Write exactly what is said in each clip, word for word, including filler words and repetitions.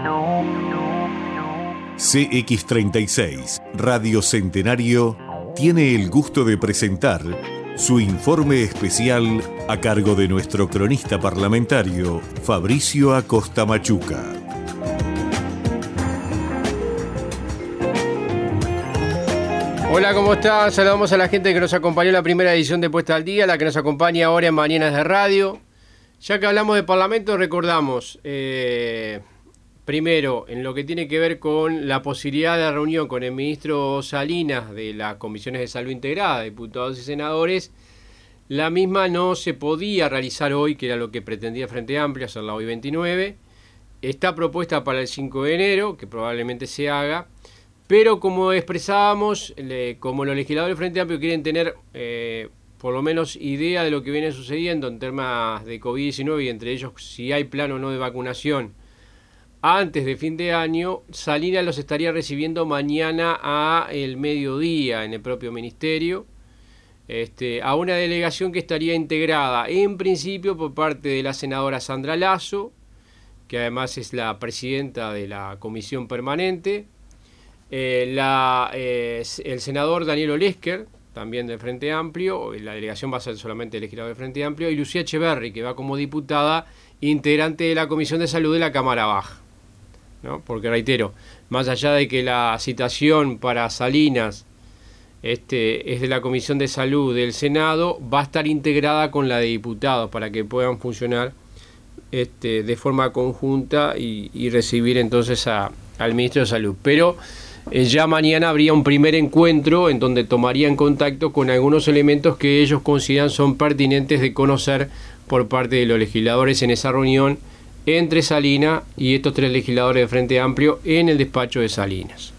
C X treinta y seis, Radio Centenario, tiene el gusto de presentar su informe especial a cargo de nuestro cronista parlamentario, Fabricio Acosta Machuca. Hola, ¿cómo están? Saludamos a la gente que nos acompañó en la primera edición de Puesta al Día, la que nos acompaña ahora en Mañanas de Radio. Ya que hablamos de Parlamento, recordamos, eh, primero, en lo que tiene que ver con la posibilidad de reunión con el ministro Salinas de las Comisiones de Salud Integrada, diputados y senadores, la misma no se podía realizar hoy, que era lo que pretendía Frente Amplio, hacerla hoy veintinueve. Está propuesta para el cinco de enero, que probablemente se haga. Pero como expresábamos, le, como los legisladores del Frente Amplio quieren tener eh, por lo menos idea de lo que viene sucediendo en temas de COVID diecinueve y entre ellos si hay plan o no de vacunación antes de fin de año, Salinas los estaría recibiendo mañana a el mediodía en el propio ministerio, este, a una delegación que estaría integrada en principio por parte de la senadora Sandra Lasso, que además es la presidenta de la comisión permanente, Eh, la, eh, el senador Daniel Olesker, también del Frente Amplio, la delegación va a ser solamente el legislador del Frente Amplio, y Lucía Echeverri, que va como diputada integrante de la Comisión de Salud de la Cámara Baja, ¿no? Porque reitero, más allá de que la citación para Salinas este, es de la Comisión de Salud del Senado, va a estar integrada con la de diputados para que puedan funcionar este, de forma conjunta y, y recibir entonces a, al ministro de Salud. Pero ya mañana habría un primer encuentro en donde tomarían contacto con algunos elementos que ellos consideran son pertinentes de conocer por parte de los legisladores en esa reunión entre Salinas y estos tres legisladores de Frente Amplio en el despacho de Salinas.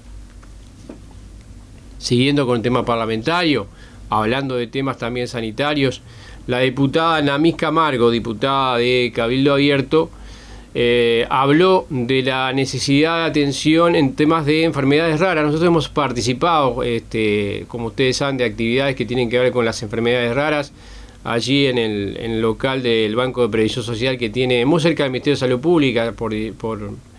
Siguiendo con el tema parlamentario, hablando de temas también sanitarios, la diputada Namis Camargo, diputada de Cabildo Abierto, Eh, habló de la necesidad de atención en temas de enfermedades raras. Nosotros hemos participado, este, como ustedes saben, de actividades que tienen que ver con las enfermedades raras allí en el, en el local del Banco de Previsión Social que tiene muy cerca del Ministerio de Salud Pública, por, por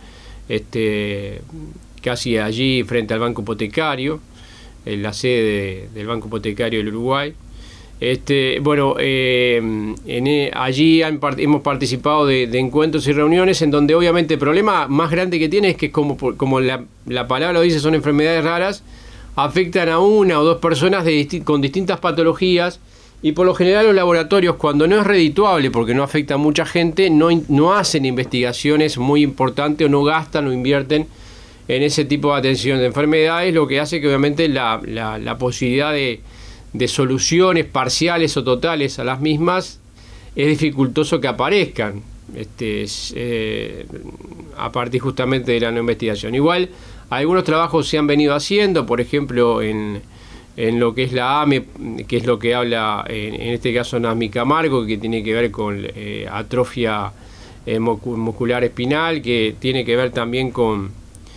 este, casi allí frente al Banco Hipotecario, en la sede de, del Banco Hipotecario del Uruguay. Este, bueno, eh, en, allí han, hemos participado de, de encuentros y reuniones en donde obviamente el problema más grande que tiene es que como, como la, la palabra lo dice, son enfermedades raras, afectan a una o dos personas de disti- con distintas patologías y por lo general los laboratorios, cuando no es redituable porque no afecta a mucha gente, no, no hacen investigaciones muy importantes o no gastan o invierten en ese tipo de atención de enfermedades, lo que hace que obviamente la, la, la posibilidad de de soluciones parciales o totales a las mismas es dificultoso que aparezcan este, eh, a partir justamente de la no investigación. Igual algunos trabajos se han venido haciendo, por ejemplo en, en lo que es la A M E, que es lo que habla en, en este caso Namis Camargo, que tiene que ver con eh, atrofia eh, muscular espinal, que tiene que ver también con,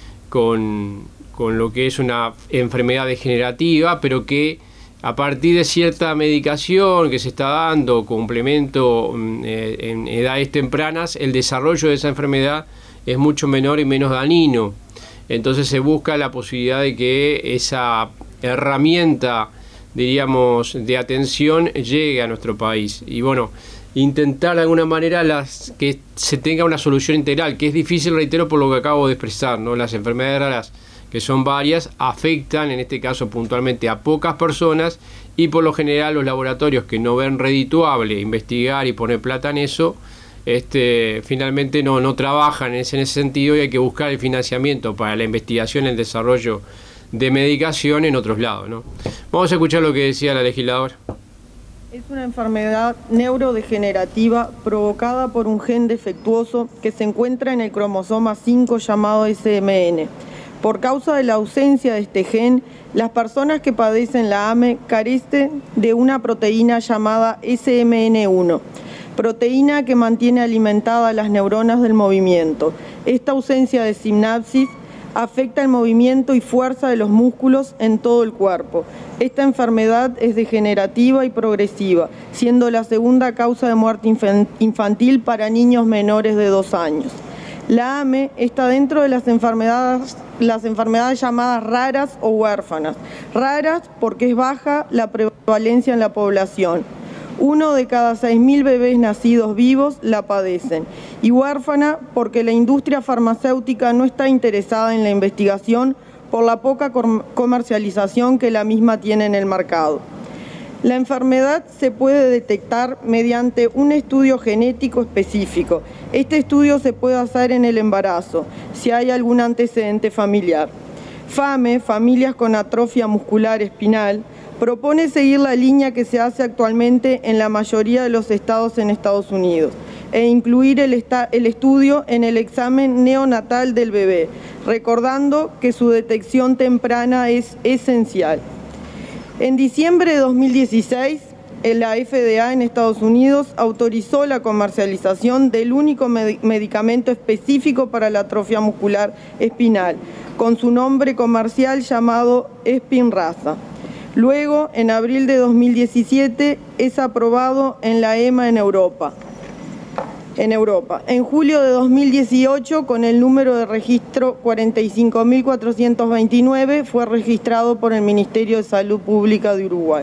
con, con lo que es una enfermedad degenerativa, pero que a partir de cierta medicación que se está dando, complemento eh, en edades tempranas, el desarrollo de esa enfermedad es mucho menor y menos dañino. Entonces se busca la posibilidad de que esa herramienta, diríamos, de atención llegue a nuestro país. Y bueno, intentar de alguna manera las, que se tenga una solución integral, que es difícil, reitero, por lo que acabo de expresar, ¿no? Las enfermedades raras, que son varias, afectan en este caso puntualmente a pocas personas y por lo general los laboratorios que no ven redituable investigar y poner plata en eso, este, finalmente no, no trabajan en ese, en ese sentido y hay que buscar el financiamiento para la investigación y el desarrollo de medicación en otros lados, ¿no? Vamos a escuchar lo que decía la legisladora. Es una enfermedad neurodegenerativa provocada por un gen defectuoso que se encuentra en el cromosoma cinco llamado S M N. Por causa de la ausencia de este gen, las personas que padecen la A M E carecen de una proteína llamada S M N uno, proteína que mantiene alimentadas las neuronas del movimiento. Esta ausencia de sinapsis afecta el movimiento y fuerza de los músculos en todo el cuerpo. Esta enfermedad es degenerativa y progresiva, siendo la segunda causa de muerte infantil para niños menores de dos años. La A M E está dentro de las enfermedades, las enfermedades llamadas raras o huérfanas. Raras porque es baja la prevalencia en la población. Uno de cada seis mil bebés nacidos vivos la padecen. Y huérfana porque la industria farmacéutica no está interesada en la investigación por la poca comercialización que la misma tiene en el mercado. La enfermedad se puede detectar mediante un estudio genético específico. Este estudio se puede hacer en el embarazo, si hay algún antecedente familiar. FAME, Familias con Atrofia Muscular Espinal, propone seguir la línea que se hace actualmente en la mayoría de los estados en Estados Unidos e incluir el, el estudio en el examen neonatal del bebé, recordando que su detección temprana es esencial. En diciembre de dos mil dieciséis, la F D A en Estados Unidos autorizó la comercialización del único med- medicamento específico para la atrofia muscular espinal, con su nombre comercial llamado Spinraza. Luego, en abril de dos mil diecisiete, es aprobado en la E M A en Europa. En Europa. En julio de dos mil dieciocho, con el número de registro cuarenta y cinco mil cuatrocientos veintinueve, fue registrado por el Ministerio de Salud Pública de Uruguay.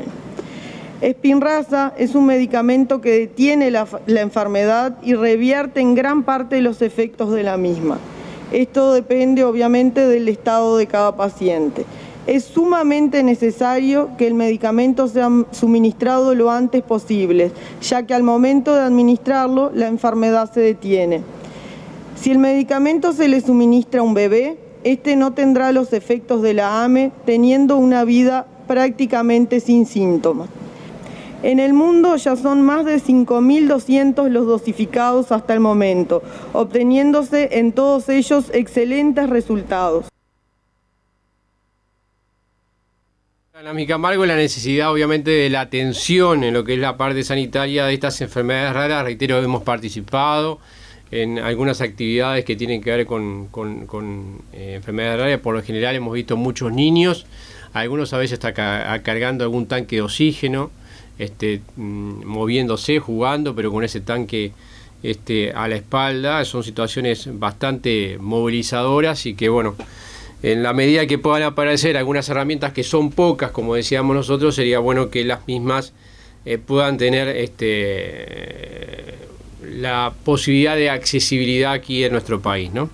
Spinraza es un medicamento que detiene la, la enfermedad y revierte en gran parte de los efectos de la misma. Esto depende obviamente del estado de cada paciente. Es sumamente necesario que el medicamento sea suministrado lo antes posible, ya que al momento de administrarlo la enfermedad se detiene. Si el medicamento se le suministra a un bebé, este no tendrá los efectos de la A M E, teniendo una vida prácticamente sin síntomas. En el mundo ya son más de cinco mil doscientos los dosificados hasta el momento, obteniéndose en todos ellos excelentes resultados. La Mica Margo, la necesidad obviamente de la atención en lo que es la parte sanitaria de estas enfermedades raras. Reitero, hemos participado en algunas actividades que tienen que ver con, con, con eh, enfermedades raras. Por lo general hemos visto muchos niños, algunos a veces están ca cargando algún tanque de oxígeno, este, mmm, moviéndose, jugando, pero con ese tanque este, a la espalda. Son situaciones bastante movilizadoras y que, bueno, en la medida que puedan aparecer algunas herramientas que son pocas, como decíamos nosotros, sería bueno que las mismas eh, puedan tener este, la posibilidad de accesibilidad aquí en nuestro país, ¿no?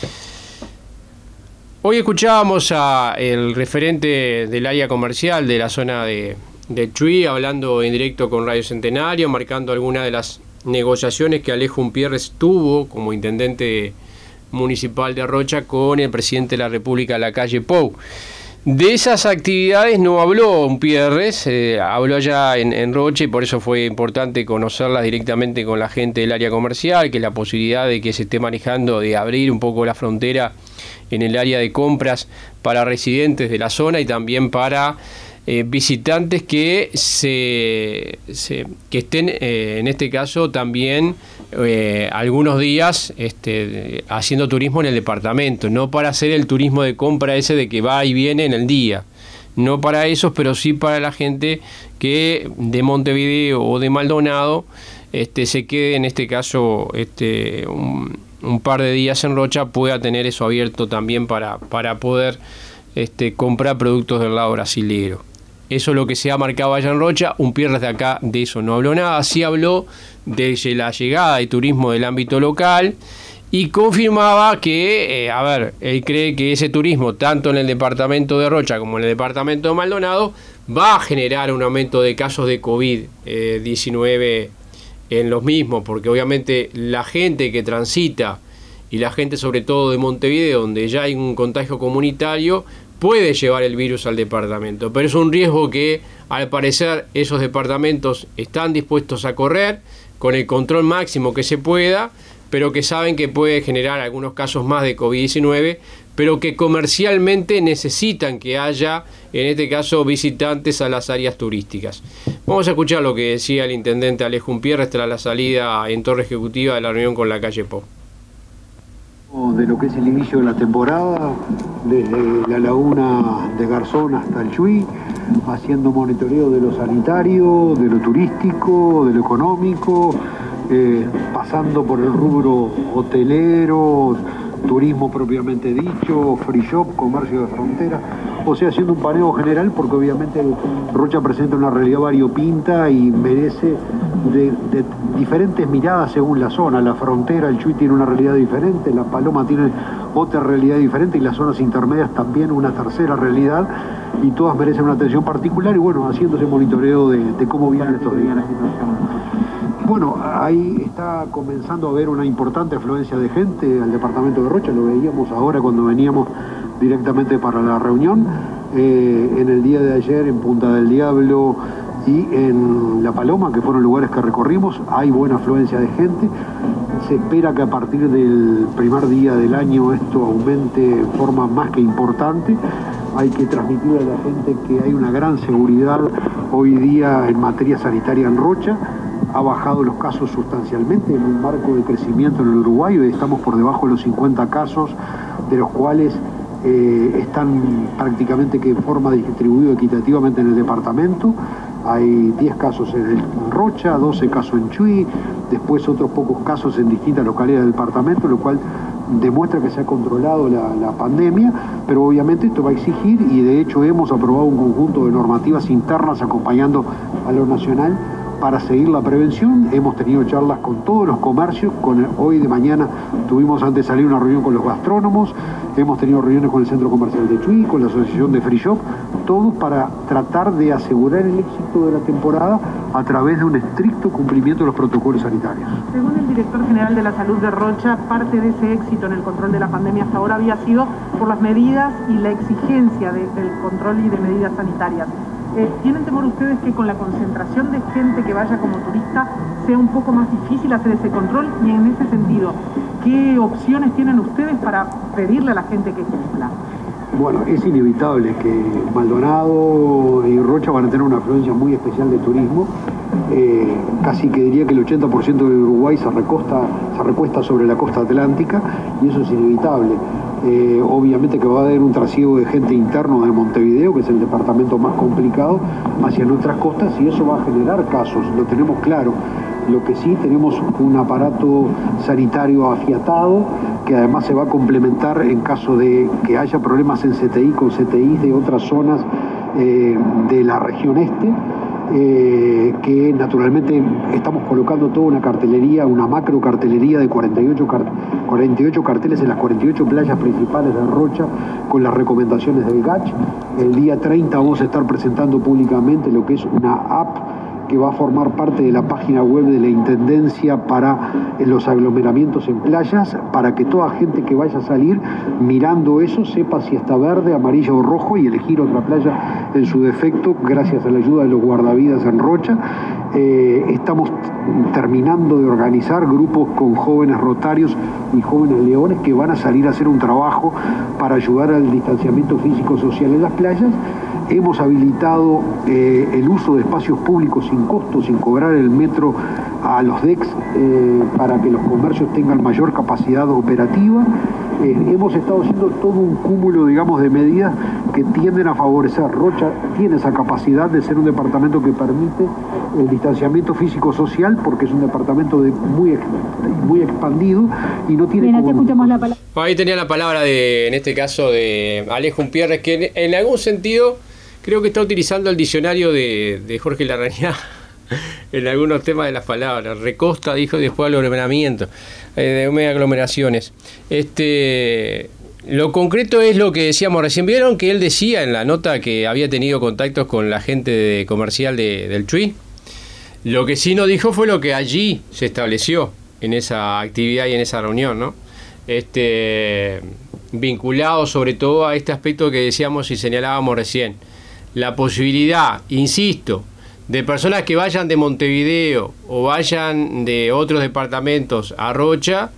Hoy escuchábamos al referente del área comercial de la zona de, de Chuy, hablando en directo con Radio Centenario, marcando algunas de las negociaciones que Alejo Umpierres tuvo como intendente municipal de Rocha con el presidente de la República, Lacalle Pou. De esas actividades no habló Umpierres, eh, habló allá en, en Rocha, y por eso fue importante conocerlas directamente con la gente del área comercial, que la posibilidad de que se esté manejando de abrir un poco la frontera en el área de compras para residentes de la zona y también para eh, visitantes que se, se que estén eh, en este caso también Eh, algunos días este, haciendo turismo en el departamento, no para hacer el turismo de compra ese de que va y viene en el día, no para esos, pero sí para la gente que de Montevideo o de Maldonado este, se quede en este caso este, un, un par de días en Rocha, pueda tener eso abierto también para, para poder este, comprar productos del lado brasilero. Eso es lo que se ha marcado allá en Rocha. Umpierres de acá de eso no habló nada, sí habló de la llegada de turismo del ámbito local y confirmaba que, eh, a ver, él cree que ese turismo, tanto en el departamento de Rocha como en el departamento de Maldonado, va a generar un aumento de casos de COVID diecinueve en los mismos, porque obviamente la gente que transita y la gente sobre todo de Montevideo, donde ya hay un contagio comunitario, puede llevar el virus al departamento, pero es un riesgo que al parecer esos departamentos están dispuestos a correr con el control máximo que se pueda, pero que saben que puede generar algunos casos más de COVID diecinueve, pero que comercialmente necesitan que haya, en este caso, visitantes a las áreas turísticas. Vamos a escuchar lo que decía el intendente Alejo Umpierres tras la salida en Torre Ejecutiva de la reunión con Lacalle Pou. De lo que es el inicio de la temporada, desde la laguna de Garzón hasta el Chuy, haciendo monitoreo de lo sanitario, de lo turístico, de lo económico, eh, pasando por el rubro hotelero, turismo propiamente dicho, free shop, comercio de frontera, o sea, haciendo un paneo general, porque obviamente Rocha presenta una realidad variopinta y merece de, de diferentes miradas según la zona. La frontera, el Chuy tiene una realidad diferente, la Paloma tiene otra realidad diferente y las zonas intermedias también una tercera realidad, y todas merecen una atención particular y bueno, haciéndose monitoreo de, de cómo viene estos días la situación. Bueno, ahí está comenzando a haber una importante afluencia de gente al departamento de Rocha, lo veíamos ahora cuando veníamos directamente para la reunión, eh, en el día de ayer en Punta del Diablo y en La Paloma, que fueron lugares que recorrimos, hay buena afluencia de gente. Se espera que a partir del primer día del año esto aumente en forma más que importante. Hay que transmitir a la gente que hay una gran seguridad hoy día en materia sanitaria en Rocha. Ha bajado los casos sustancialmente en un marco de crecimiento en el Uruguay. Hoy estamos por debajo de los cincuenta casos, de los cuales eh, están prácticamente que en forma distribuida equitativamente en el departamento. Hay diez casos en, el, en Rocha, doce casos en Chuy, después otros pocos casos en distintas localidades del departamento, lo cual demuestra que se ha controlado la, la pandemia, pero obviamente esto va a exigir, y de hecho hemos aprobado un conjunto de normativas internas acompañando a lo nacional para seguir la prevención. Hemos tenido charlas con todos los comercios, con el, hoy de mañana tuvimos antes de salir una reunión con los gastrónomos, hemos tenido reuniones con el Centro Comercial de Chuy, con la Asociación de Free Shop, todos para tratar de asegurar el éxito de la temporada a través de un estricto cumplimiento de los protocolos sanitarios. Según el director general de la Salud de Rocha, parte de ese éxito en el control de la pandemia hasta ahora había sido por las medidas y la exigencia de, del control y de medidas sanitarias. Eh, ¿Tienen temor ustedes que con la concentración de gente que vaya como turista sea un poco más difícil hacer ese control? Y en ese sentido, ¿qué opciones tienen ustedes para pedirle a la gente que cumpla? Bueno, es inevitable que Maldonado y Rocha van a tener una afluencia muy especial de turismo. Eh, casi que diría que el ochenta por ciento de Uruguay se, recosta, se recuesta sobre la costa atlántica, y eso es inevitable. Eh, obviamente que va a haber un trasiego de gente interno de Montevideo, que es el departamento más complicado, hacia nuestras costas, y eso va a generar casos, lo tenemos claro. Lo que sí, tenemos un aparato sanitario afiatado, que además se va a complementar en caso de que haya problemas en C T I con C T I de otras zonas eh, de la región este. Eh, que naturalmente estamos colocando toda una cartelería, una macro cartelería de cuarenta y ocho, car cuarenta y ocho carteles en las cuarenta y ocho playas principales de Rocha con las recomendaciones del G A C H. El día treinta vamos a estar presentando públicamente lo que es una app que va a formar parte de la página web de la Intendencia para los aglomeramientos en playas, para que toda gente que vaya a salir mirando eso sepa si está verde, amarillo o rojo, y elegir otra playa en su defecto gracias a la ayuda de los guardavidas en Rocha. Eh, estamos terminando de organizar grupos con jóvenes rotarios y jóvenes leones que van a salir a hacer un trabajo para ayudar al distanciamiento físico-social en las playas. Hemos habilitado eh, el uso de espacios públicos sin costo, sin cobrar el metro a los D E Cs, eh, para que los comercios tengan mayor capacidad operativa. Eh, hemos estado haciendo todo un cúmulo, digamos, de medidas que tienden a favorecer. Rocha tiene esa capacidad de ser un departamento que permite el distanciamiento físico-social, porque es un departamento de muy, muy expandido y no tiene... Bien, escuchamos la palabra. Ahí tenía la palabra de, en este caso, de Alejo Umpierres, que en, en algún sentido creo que está utilizando el diccionario de, de Jorge Larrañaga en algunos temas de las palabras. Recosta, dijo, después aglomeramiento, eh, de aglomeraciones. Este, lo concreto es lo que decíamos recién. Vieron que él decía en la nota que había tenido contactos con la gente de comercial de, del Chuy. Lo que sí no dijo fue lo que allí se estableció en esa actividad y en esa reunión, ¿no? Este, vinculado sobre todo a este aspecto que decíamos y señalábamos recién. La posibilidad, insisto, de personas que vayan de Montevideo o vayan de otros departamentos a Rocha,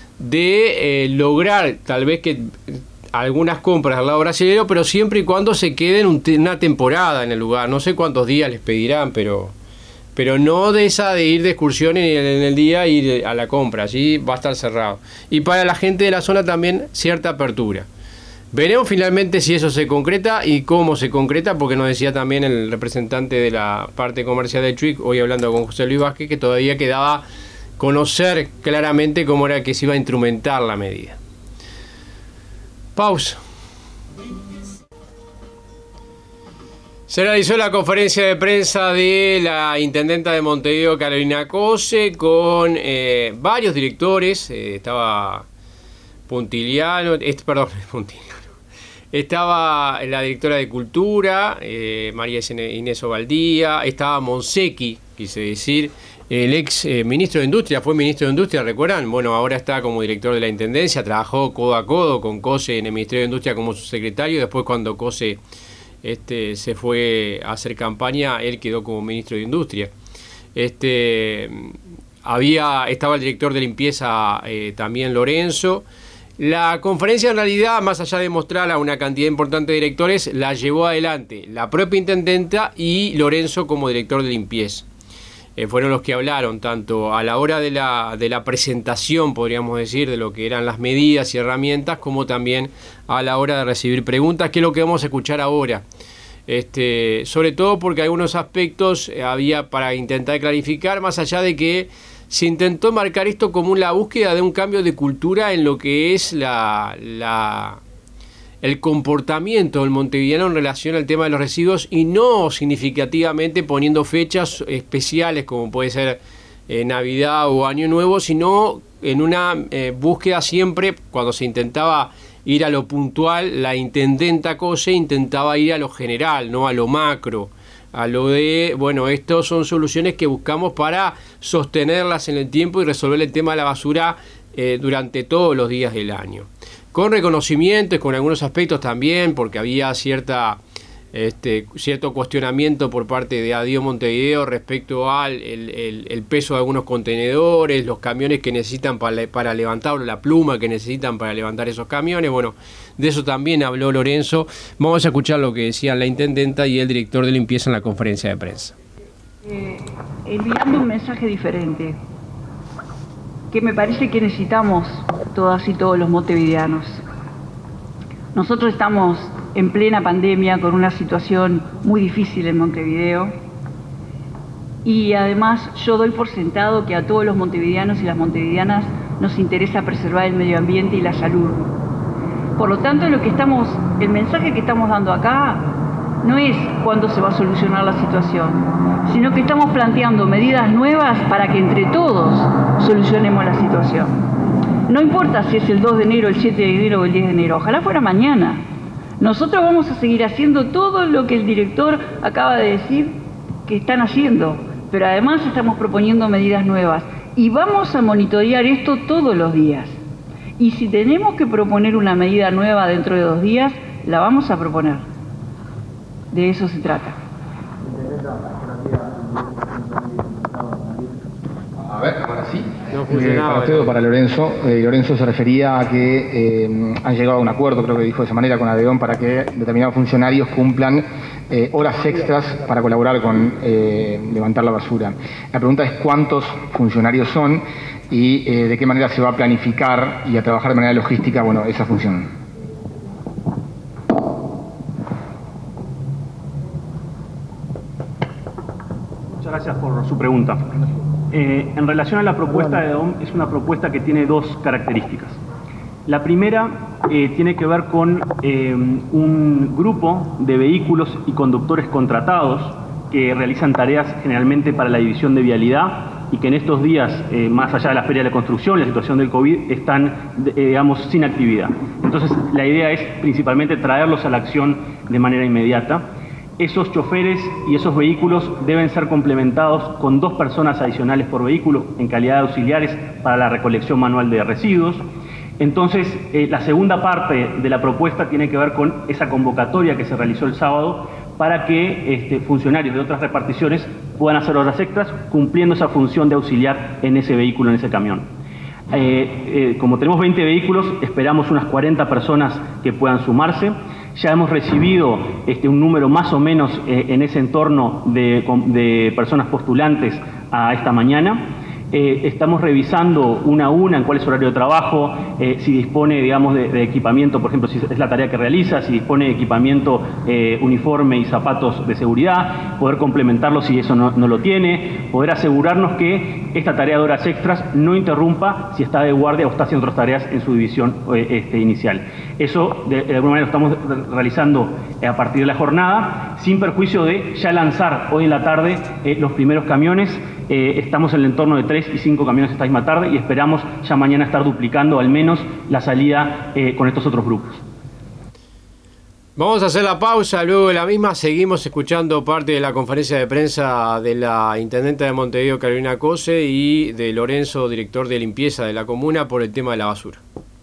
de eh, lograr tal vez que algunas compras al lado brasileño, pero siempre y cuando se queden un, una temporada en el lugar. No sé cuántos días les pedirán, pero pero no de esa de ir de excursión en el, en el día e ir a la compra. Allí va a estar cerrado. Y para la gente de la zona también cierta apertura. Veremos finalmente si eso se concreta y cómo se concreta, porque nos decía también el representante de la parte comercial de Chuy, hoy hablando con José Luis Vázquez, que todavía quedaba conocer claramente cómo era que se iba a instrumentar la medida. Pausa. Se realizó la conferencia de prensa de la intendenta de Montevideo, Carolina Cose, con eh, varios directores. Eh, estaba Puntiliano, eh, perdón, Puntiliano. Estaba la directora de Cultura, eh, María Inés Ovaldía. Estaba Monsecchi, quise decir, el ex eh, ministro de Industria. Fue ministro de Industria, ¿recuerdan? Bueno, ahora está como director de la Intendencia. Trabajó codo a codo con Cose en el Ministerio de Industria como subsecretario. Después, cuando Cose Este, se fue a hacer campaña, él quedó como ministro de Industria. Este, había, estaba el director de limpieza eh, también, Lorenzo. La conferencia, en realidad, más allá de mostrar a una cantidad importante de directores, la llevó adelante la propia intendenta y Lorenzo como director de limpieza. Eh, fueron los que hablaron tanto a la hora de la, de la presentación, podríamos decir, de lo que eran las medidas y herramientas, como también a la hora de recibir preguntas, que es lo que vamos a escuchar ahora. Este, sobre todo porque algunos aspectos había para intentar clarificar, más allá de que se intentó marcar esto como la búsqueda de un cambio de cultura en lo que es la... la el comportamiento del montevideano en relación al tema de los residuos, y no significativamente poniendo fechas especiales como puede ser eh, Navidad o Año Nuevo, sino en una eh, búsqueda siempre, cuando se intentaba ir a lo puntual, la intendenta Cose intentaba ir a lo general, no a lo macro, a lo de, bueno, estas son soluciones que buscamos para sostenerlas en el tiempo y resolver el tema de la basura eh, durante todos los días del año. Con reconocimientos, con algunos aspectos también, porque había cierta, este, cierto cuestionamiento por parte de Adío Montevideo respecto al el, el, el peso de algunos contenedores, los camiones que necesitan para, para levantar, la pluma que necesitan para levantar esos camiones. Bueno, de eso también habló Lorenzo. Vamos a escuchar lo que decían la intendenta y el director de limpieza en la conferencia de prensa. Eh, enviando un mensaje diferente, que me parece que necesitamos todas y todos los montevideanos. Nosotros estamos en plena pandemia con una situación muy difícil en Montevideo, y además yo doy por sentado que a todos los montevideanos y las montevideanas nos interesa preservar el medio ambiente y la salud. Por lo tanto, lo que estamos, el mensaje que estamos dando acá no es cuándo se va a solucionar la situación, sino que estamos planteando medidas nuevas para que entre todos solucionemos la situación. No importa si es el dos de enero, el siete de enero o el diez de enero, ojalá fuera mañana. Nosotros vamos a seguir haciendo todo lo que el director acaba de decir que están haciendo, pero además estamos proponiendo medidas nuevas y vamos a monitorear esto todos los días. Y si tenemos que proponer una medida nueva dentro de dos días, la vamos a proponer. De eso se trata. A ver, ahora sí. No eh, para usted o para Lorenzo. Eh, Lorenzo se refería a que eh, han llegado a un acuerdo, creo que dijo de esa manera, con ADEON para que determinados funcionarios cumplan eh, horas extras para colaborar con eh, levantar la basura. La pregunta es cuántos funcionarios son y eh, de qué manera se va a planificar y a trabajar de manera logística, bueno, esa función. Gracias por su pregunta. Eh, en relación a la propuesta de ADEON, es una propuesta que tiene dos características. La primera eh, tiene que ver con eh, un grupo de vehículos y conductores contratados que realizan tareas generalmente para la división de vialidad y que en estos días, eh, más allá de la feria de la construcción, la situación del COVID, están, eh, digamos, sin actividad. Entonces, la idea es principalmente traerlos a la acción de manera inmediata. Esos choferes y esos vehículos deben ser complementados con dos personas adicionales por vehículo en calidad de auxiliares para la recolección manual de residuos. Entonces, eh, la segunda parte de la propuesta tiene que ver con esa convocatoria que se realizó el sábado para que este, funcionarios de otras reparticiones puedan hacer horas extras cumpliendo esa función de auxiliar en ese vehículo, en ese camión. Eh, eh, como tenemos veinte vehículos, esperamos unas cuarenta personas que puedan sumarse. Ya hemos recibido este, un número más o menos eh, en ese entorno de, de personas postulantes a esta mañana. Eh, estamos revisando una a una en cuál es su horario de trabajo, eh, si dispone, digamos, de, de equipamiento, por ejemplo, si es la tarea que realiza, si dispone de equipamiento, eh, uniforme y zapatos de seguridad, poder complementarlo si eso no, no lo tiene, poder asegurarnos que esta tarea de horas extras no interrumpa si está de guardia o está haciendo otras tareas en su división eh, este, inicial. Eso, de, de alguna manera, lo estamos realizando eh, a partir de la jornada, sin perjuicio de ya lanzar hoy en la tarde eh, los primeros camiones. Eh, estamos en el entorno de tres y cinco camiones esta misma tarde y esperamos ya mañana estar duplicando al menos la salida eh, con estos otros grupos. Vamos a hacer la pausa, luego de la misma seguimos escuchando parte de la conferencia de prensa de la intendenta de Montevideo, Carolina Cose, y de Lorenzo, director de limpieza de la comuna, por el tema de la basura.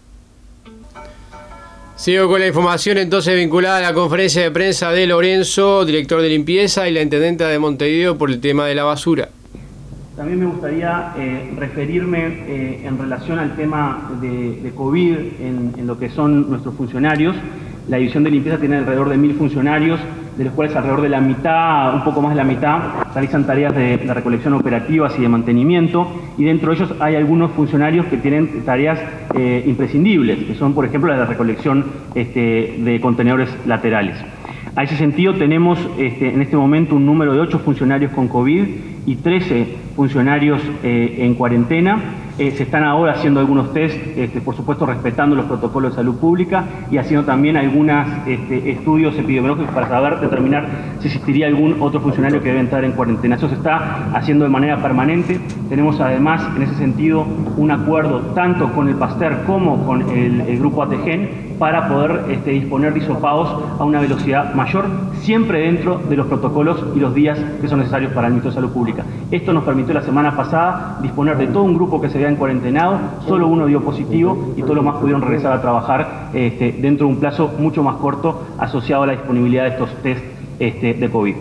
Sigo con la información entonces vinculada a la conferencia de prensa de Lorenzo, director de limpieza, y la intendenta de Montevideo por el tema de la basura. También me gustaría eh, referirme eh, en relación al tema de, de COVID en, en lo que son nuestros funcionarios. La división de limpieza tiene alrededor de mil funcionarios, de los cuales alrededor de la mitad, un poco más de la mitad, realizan tareas de, de recolección operativas y de mantenimiento, y dentro de ellos hay algunos funcionarios que tienen tareas eh, imprescindibles, que son, por ejemplo, las de recolección este, de contenedores laterales. A ese sentido tenemos este, en este momento un número de ocho funcionarios con COVID y trece funcionarios eh, en cuarentena. Eh, se están ahora haciendo algunos test, este, por supuesto respetando los protocolos de salud pública y haciendo también algunos este, estudios epidemiológicos para saber determinar si existiría algún otro funcionario que debe entrar en cuarentena. Eso se está haciendo de manera permanente. Tenemos además en ese sentido un acuerdo tanto con el PASTER como con el, el grupo ATEGEN para poder este, disponer de hisopados a una velocidad mayor, siempre dentro de los protocolos y los días que son necesarios para el Ministerio de Salud Pública. Esto nos permitió la semana pasada disponer de todo un grupo que se había encuarentenado, solo uno dio positivo y todos los más pudieron regresar a trabajar este, dentro de un plazo mucho más corto asociado a la disponibilidad de estos test este, de COVID.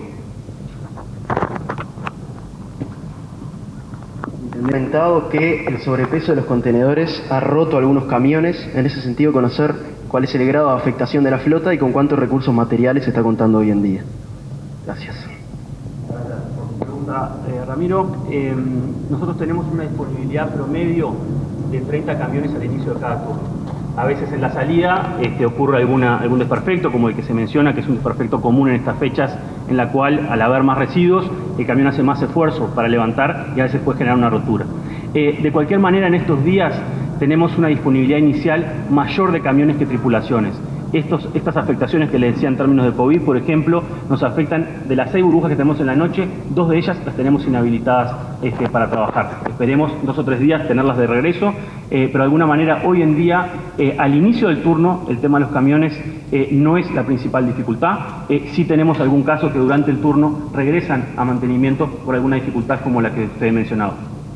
Comentado que el sobrepeso de los contenedores ha roto algunos camiones. En ese sentido, conocer cuál es el grado de afectación de la flota y con cuántos recursos materiales se está contando hoy en día. Gracias. Pregunta, eh, Ramiro, eh, nosotros tenemos una disponibilidad promedio de treinta camiones al inicio de cada turno. A veces en la salida este, ocurre alguna, algún desperfecto, como el que se menciona, que es un desperfecto común en estas fechas, en la cual al haber más residuos, el camión hace más esfuerzo para levantar y a veces puede generar una rotura. Eh, de cualquier manera, en estos días tenemos una disponibilidad inicial mayor de camiones que tripulaciones. Estos, estas afectaciones que le decía en términos de COVID, por ejemplo, nos afectan de las seis burbujas que tenemos en la noche, dos de ellas las tenemos inhabilitadas este, para trabajar. Esperemos dos o tres días tenerlas de regreso, eh, pero de alguna manera hoy en día, eh, al inicio del turno, el tema de los camiones eh, no es la principal dificultad. Eh, sí tenemos algún caso que durante el turno regresan a mantenimiento por alguna dificultad como la que usted ha mencionado.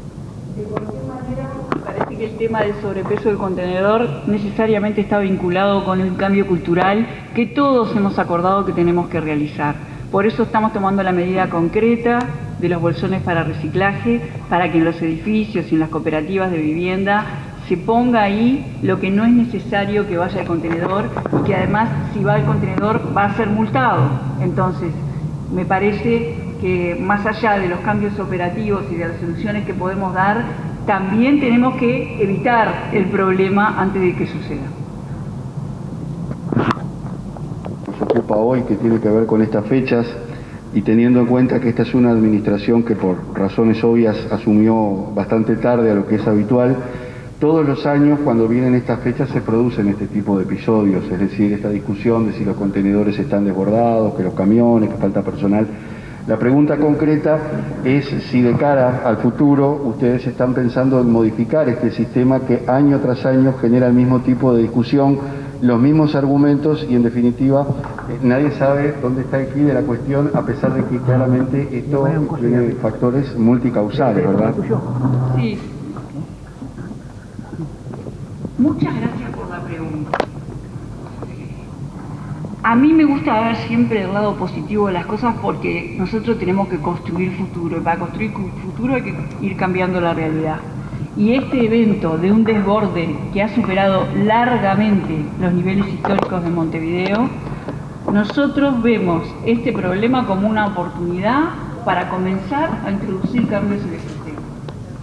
Que el tema del sobrepeso del contenedor necesariamente está vinculado con el cambio cultural que todos hemos acordado que tenemos que realizar. Por eso estamos tomando la medida concreta de los bolsones para reciclaje, para que en los edificios y en las cooperativas de vivienda se ponga ahí lo que no es necesario que vaya al contenedor y que además si va al contenedor va a ser multado. Entonces, me parece que más allá de los cambios operativos y de las soluciones que podemos dar, también tenemos que evitar el problema antes de que suceda. Nos ocupa hoy, que tiene que ver con estas fechas, y teniendo en cuenta que esta es una administración que por razones obvias asumió bastante tarde a lo que es habitual, todos los años cuando vienen estas fechas se producen este tipo de episodios, es decir, esta discusión de si los contenedores están desbordados, que los camiones, que falta personal. La pregunta concreta es si de cara al futuro ustedes están pensando en modificar este sistema que año tras año genera el mismo tipo de discusión, los mismos argumentos y en definitiva eh, nadie sabe dónde está el quid de la cuestión, a pesar de que claramente esto tiene factores multicausales, ¿verdad? Sí. Muchas gracias por la pregunta. A mí me gusta ver siempre el lado positivo de las cosas porque nosotros tenemos que construir futuro y para construir futuro hay que ir cambiando la realidad. Y este evento de un desborde que ha superado largamente los niveles históricos de Montevideo, nosotros vemos este problema como una oportunidad para comenzar a introducir cambios en el sistema.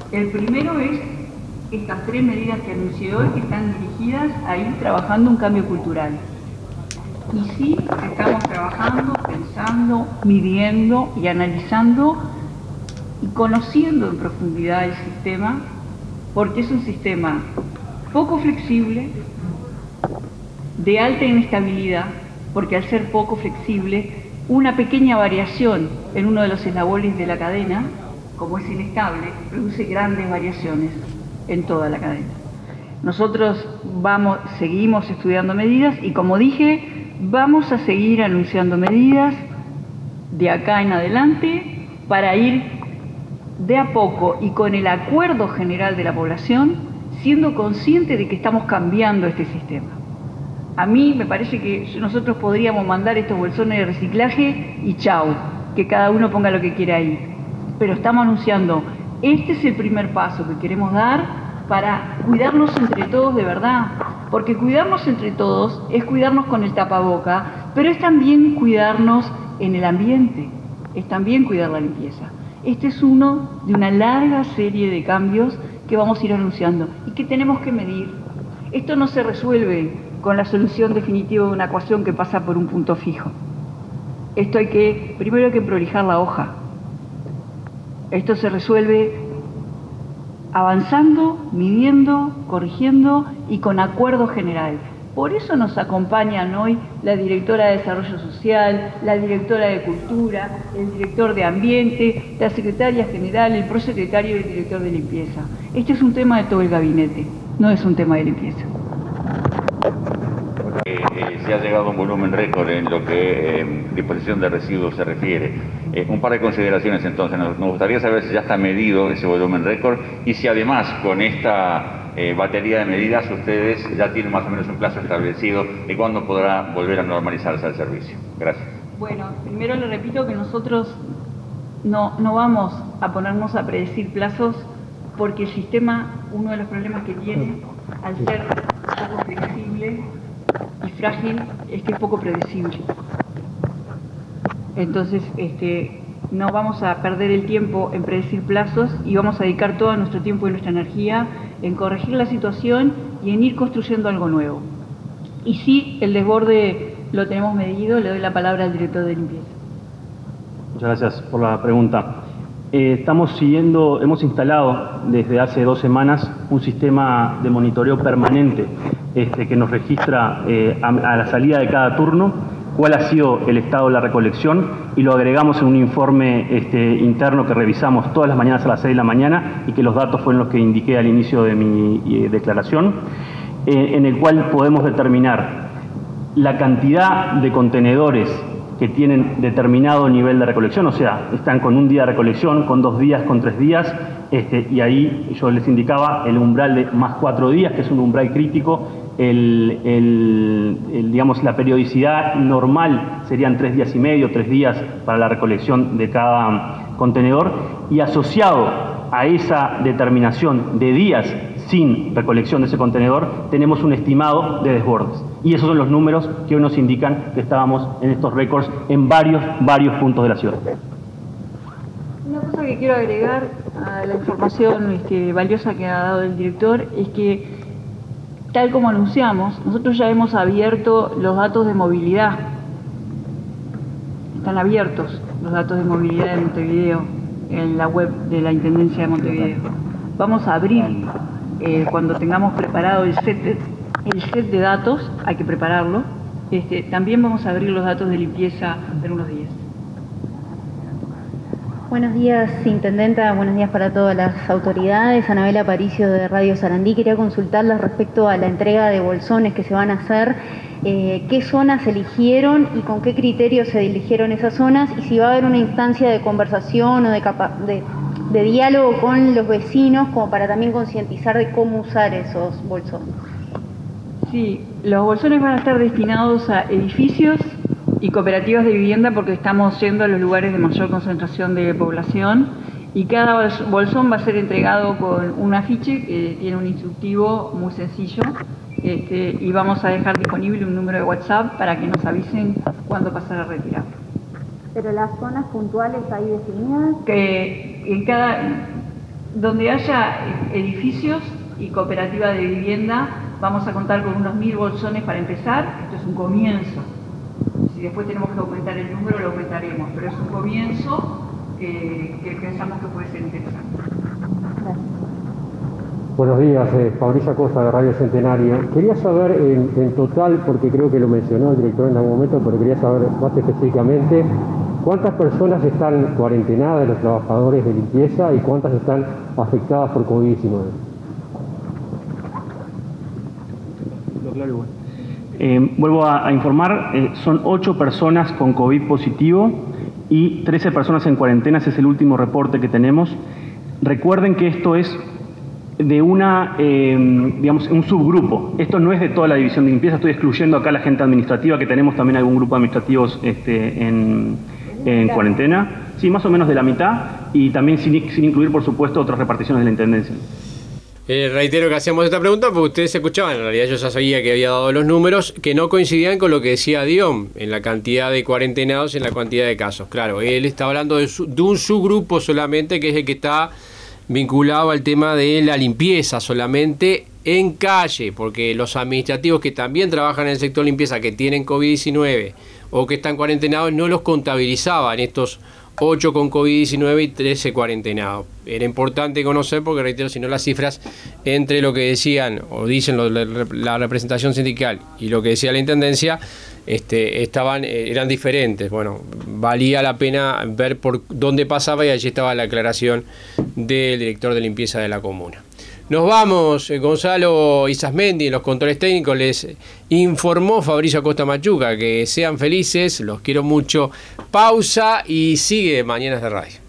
El primero es estas tres medidas que anuncié hoy, que están dirigidas a ir trabajando un cambio cultural. Y sí, estamos trabajando, pensando, midiendo y analizando y conociendo en profundidad el sistema, porque es un sistema poco flexible, de alta inestabilidad, porque al ser poco flexible, una pequeña variación en uno de los eslabones de la cadena, como es inestable, produce grandes variaciones en toda la cadena. Nosotros vamos, seguimos estudiando medidas y, como dije, vamos a seguir anunciando medidas de acá en adelante para ir de a poco y con el acuerdo general de la población, siendo consciente de que estamos cambiando este sistema. A mí me parece que nosotros podríamos mandar estos bolsones de reciclaje y chau, que cada uno ponga lo que quiera ahí. Pero estamos anunciando, este es el primer paso que queremos dar para cuidarnos entre todos de verdad. Porque cuidarnos entre todos es cuidarnos con el tapaboca, pero es también cuidarnos en el ambiente, es también cuidar la limpieza. Este es uno de una larga serie de cambios que vamos a ir anunciando y que tenemos que medir. Esto no se resuelve con la solución definitiva de una ecuación que pasa por un punto fijo. Esto hay que, primero hay que prolijar la hoja. Esto se resuelve avanzando, midiendo, corrigiendo y con acuerdo general. Por eso nos acompañan hoy la directora de Desarrollo Social, la directora de Cultura, el director de Ambiente, la secretaria general, el prosecretario y el director de Limpieza. Este es un tema de todo el gabinete, no es un tema de limpieza. Eh, eh, se ha llegado a un volumen récord en lo que eh, disposición de residuos se refiere. Eh, un par de consideraciones entonces. Nos, nos gustaría saber si ya está medido ese volumen récord y si además con esta eh, batería de medidas ustedes ya tienen más o menos un plazo establecido de cuándo podrá volver a normalizarse el servicio. Gracias. Bueno, primero le repito que nosotros no, no vamos a ponernos a predecir plazos porque el sistema, uno de los problemas que tiene al ser poco flexible y frágil es que es poco predecible. Entonces, este, no vamos a perder el tiempo en predecir plazos y vamos a dedicar todo nuestro tiempo y nuestra energía en corregir la situación y en ir construyendo algo nuevo. Y sí, el desborde lo tenemos medido. Le doy la palabra al director de limpieza. Muchas gracias por la pregunta. Eh, estamos siguiendo, hemos instalado desde hace dos semanas un sistema de monitoreo permanente este, que nos registra eh, a, a la salida de cada turno cuál ha sido el estado de la recolección y lo agregamos en un informe este, interno que revisamos todas las mañanas a las seis de la mañana y que los datos fueron los que indiqué al inicio de mi eh, declaración, eh, en el cual podemos determinar la cantidad de contenedores que tienen determinado nivel de recolección, o sea, están con un día de recolección, con dos días, con tres días, este, y ahí yo les indicaba el umbral de más cuatro días, que es un umbral crítico. El, el, el, digamos, la periodicidad normal serían tres días y medio, tres días para la recolección de cada contenedor, y asociado a esa determinación de días sin recolección de ese contenedor, tenemos un estimado de desbordes. Y esos son los números que hoy nos indican que estábamos en estos récords en varios, varios puntos de la ciudad. Una cosa que quiero agregar a la información este, valiosa que ha dado el director es que, tal como anunciamos, nosotros ya hemos abierto los datos de movilidad. Están abiertos los datos de movilidad de Montevideo en la web de la Intendencia de Montevideo. Vamos a abrir, eh, cuando tengamos preparado el set de, el set de datos, hay que prepararlo, este, también vamos a abrir los datos de limpieza en unos días. Buenos días, Intendenta. Buenos días para todas las autoridades. Anabela Aparicio de Radio Sarandí. Quería consultarles respecto a la entrega de bolsones que se van a hacer. Eh, ¿Qué zonas se eligieron y con qué criterios se eligieron esas zonas? Y si va a haber una instancia de conversación o de, capa de, de diálogo con los vecinos como para también concientizar de cómo usar esos bolsones. Sí, los bolsones van a estar destinados a edificios y cooperativas de vivienda porque estamos yendo a los lugares de mayor concentración de población y cada bolsón va a ser entregado con un afiche que tiene un instructivo muy sencillo este, y vamos a dejar disponible un número de WhatsApp para que nos avisen cuándo pasar a retirar. ¿Pero las zonas puntuales ahí definidas? Que en cada... Donde haya edificios y cooperativa de vivienda, vamos a contar con unos mil bolsones para empezar. Esto es un comienzo. Si después tenemos que aumentar el número, lo aumentaremos, pero es un comienzo eh, que pensamos que puede ser interesante. Buenos días, eh, Fabricio Acosta de Radio Centenario. Quería saber en, en total, porque creo que lo mencionó el director en algún momento, pero quería saber más específicamente, ¿cuántas personas están cuarentenadas de los trabajadores de limpieza y cuántas están afectadas por COVID diecinueve? Eh, vuelvo a, a informar, eh, son ocho personas con COVID positivo y trece personas en cuarentena, ese es el último reporte que tenemos. Recuerden que esto es de una, eh, digamos, un subgrupo. Esto no es de toda la división de limpieza, estoy excluyendo acá a la gente administrativa, que tenemos también algún grupo de administrativos este, en, en cuarentena. Sí, más o menos de la mitad, y también sin, sin incluir, por supuesto, otras reparticiones de la Intendencia. Eh, reitero que hacíamos esta pregunta porque ustedes escuchaban, en realidad yo ya sabía que había dado los números que no coincidían con lo que decía Dion en la cantidad de cuarentenados, en la cantidad de casos. Claro, él está hablando de, su, de un subgrupo solamente, que es el que está vinculado al tema de la limpieza solamente en calle, porque los administrativos que también trabajan en el sector limpieza, que tienen COVID diecinueve o que están cuarentenados, no los contabilizaban estos ocho con COVID diecinueve y trece cuarentenados. Era importante conocer porque, reitero, si no las cifras entre lo que decían o dicen lo, la, la representación sindical y lo que decía la Intendencia este, estaban eran diferentes. Bueno, valía la pena ver por dónde pasaba y allí estaba la aclaración del director de limpieza de la comuna. Nos vamos, Gonzalo Izasmendi en los controles técnicos, les informó Fabricio Acosta Machuca, que sean felices, los quiero mucho, pausa y sigue Mañanas de Radio.